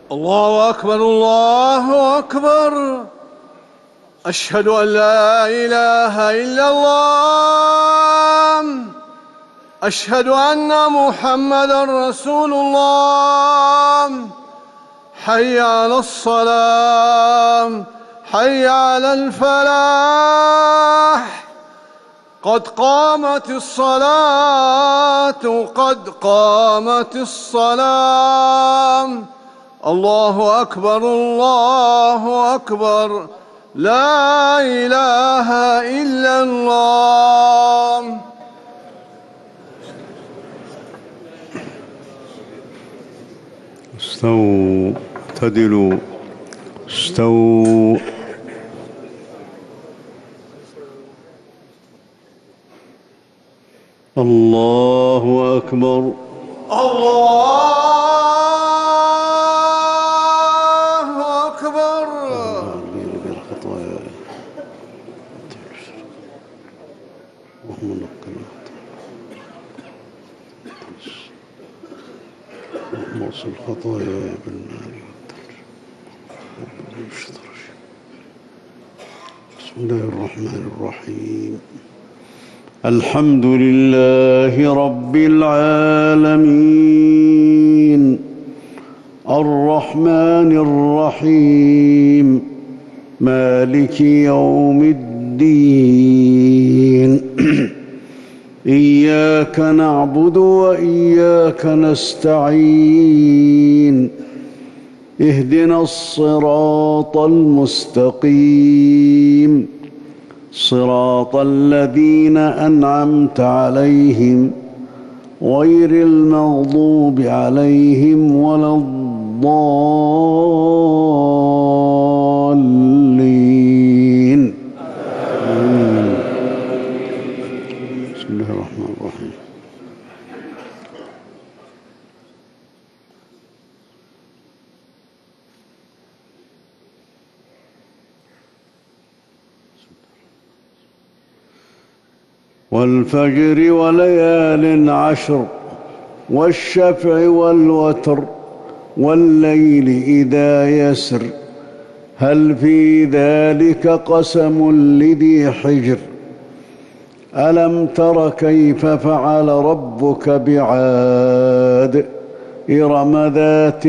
الله أكبر الله أكبر. أشهد أن لا إله إلا الله. أشهد أن محمدًا رسول الله. حي على الصلاة، حي على الفلاح. قد قامت الصلاة، قد قامت الصلاة. الله أكبر الله أكبر. لا إله إلا الله. استووا اعتدلوا استووا. الله أكبر الله أكبر. موصل الخطايا بالمال بسم الله الرحمن الرحيم. الحمد لله رب العالمين الرحمن الرحيم مالك يوم الدين. إياك نعبد وإياك نستعين. اهدنا الصراط المستقيم صراط الذين أنعمت عليهم غير المغضوب عليهم ولا الضالين. بسم الله الرحمن الرحيم. والفجر وليال عشر والشفع والوتر والليل إذا يسر هل في ذلك قسم لذي حجر. ألم تر كيف فعل ربك بعاد إرم ذات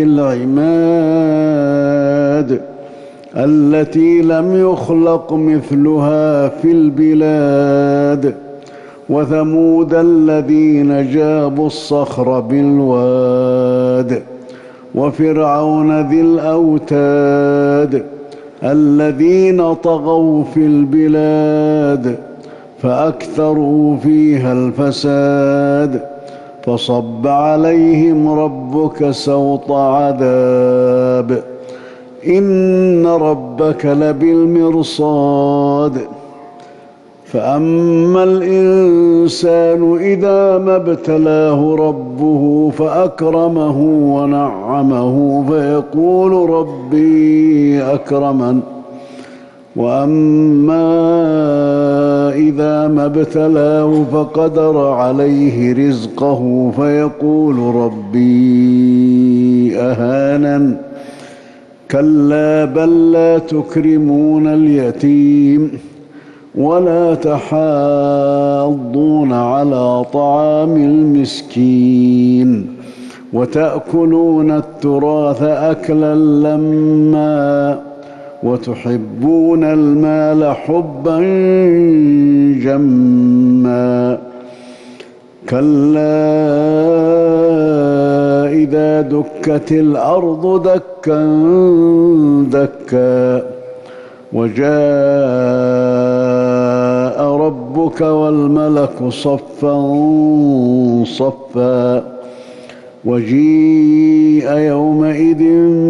العماد التي لم يخلق مثلها في البلاد. وثمود الذين جابوا الصخر بالواد. وفرعون ذي الأوتاد الذين طغوا في البلاد فأكثروا فيها الفساد. فصب عليهم ربك سوط عذاب إن ربك لبالمرصاد. فأما الإنسان إذا ما ابتلاه ربه فأكرمه ونعمه فيقول ربي أكرمن. وأما إذا ما ابتلاه فقدر عليه رزقه فيقول ربي أهانن. كلا بل لا تكرمون اليتيم ولا تحاضون على طعام المسكين وتأكلون التراث أكلا لما وتحبون المال حبا جما. كلا إذا دكت الأرض دكا دكا وجاء ربك والملك صفا صفا وجيء يومئذ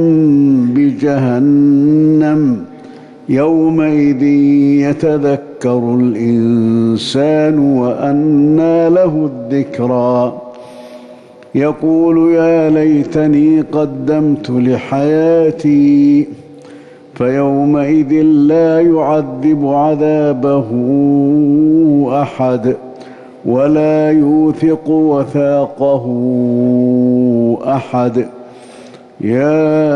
بجهنم يومئذ يتذكر الإنسان وأنى له الذكرى. يقول يا ليتني قدمت لحياتي فيومئذ لا يعذب عذابه أحد ولا يوثق وثاقه أحد. يا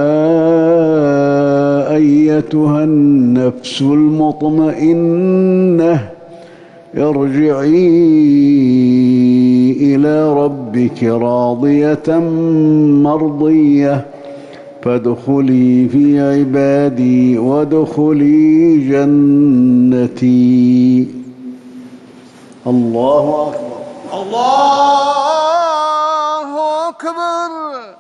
أيتها النفس المطمئنة ارجعي إلى ربك راضية مرضية فادخلي في عبادي وادخلي جنتي. الله أكبر. الله أكبر.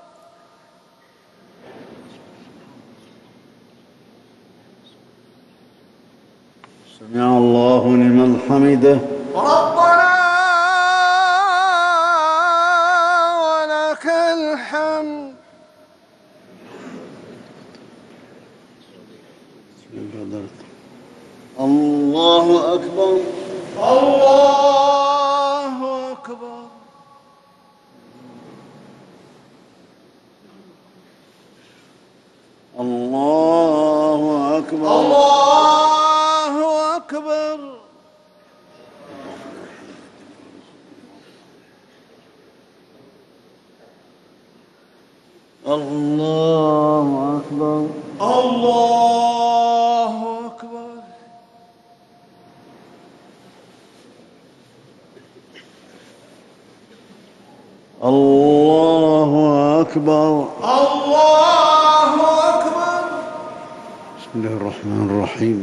سمع الله لمن حمده. ربنا ولك الحمد. الله أكبر. الله أكبر. الله أكبر. الله أكبر. الله أكبر. الله أكبر. الله أكبر. الله أكبر. بسم الله الرحمن الرحيم.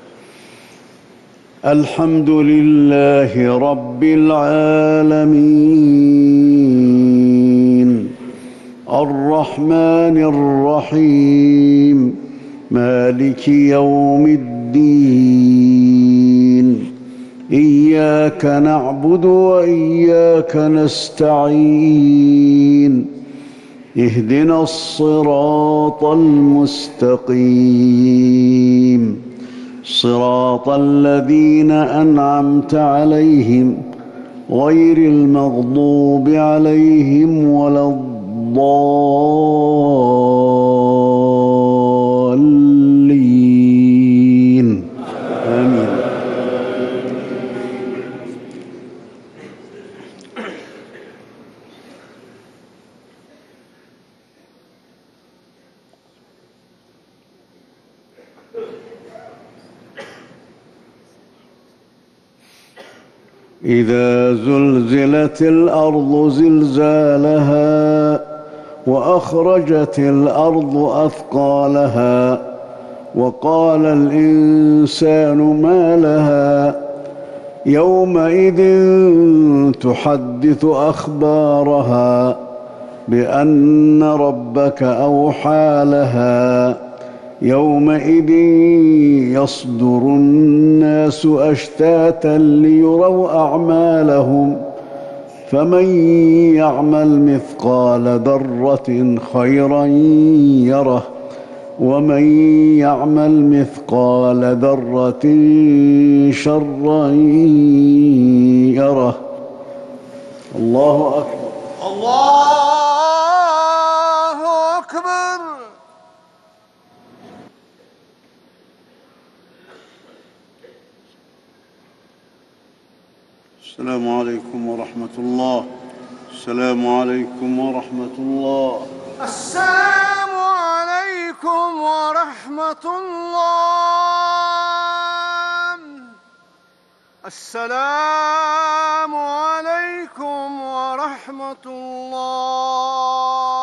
الحمد لله رب العالمين الرحمن الرحيم مالك يوم الدين إياك نعبد وإياك نستعين اهدنا الصراط المستقيم صراط الذين أنعمت عليهم غير المغضوب عليهم ولا الضالين آمين. إذا زلزلت الأرض زلزالها وأخرجت الأرض أثقالها وقال الإنسان ما لها يومئذ تحدث أخبارها بأن ربك أوحى لها يومئذ يصدر الناس أشتاتا ليروا أعمالهم فمن يعمل مثقال ذرة خيرا يره ومن يعمل مثقال ذرة شرا يره. الله أكبر. الله أكبر. السلام عليكم ورحمة الله. السلام عليكم ورحمة الله. السلام عليكم ورحمة الله. السلام عليكم ورحمة الله.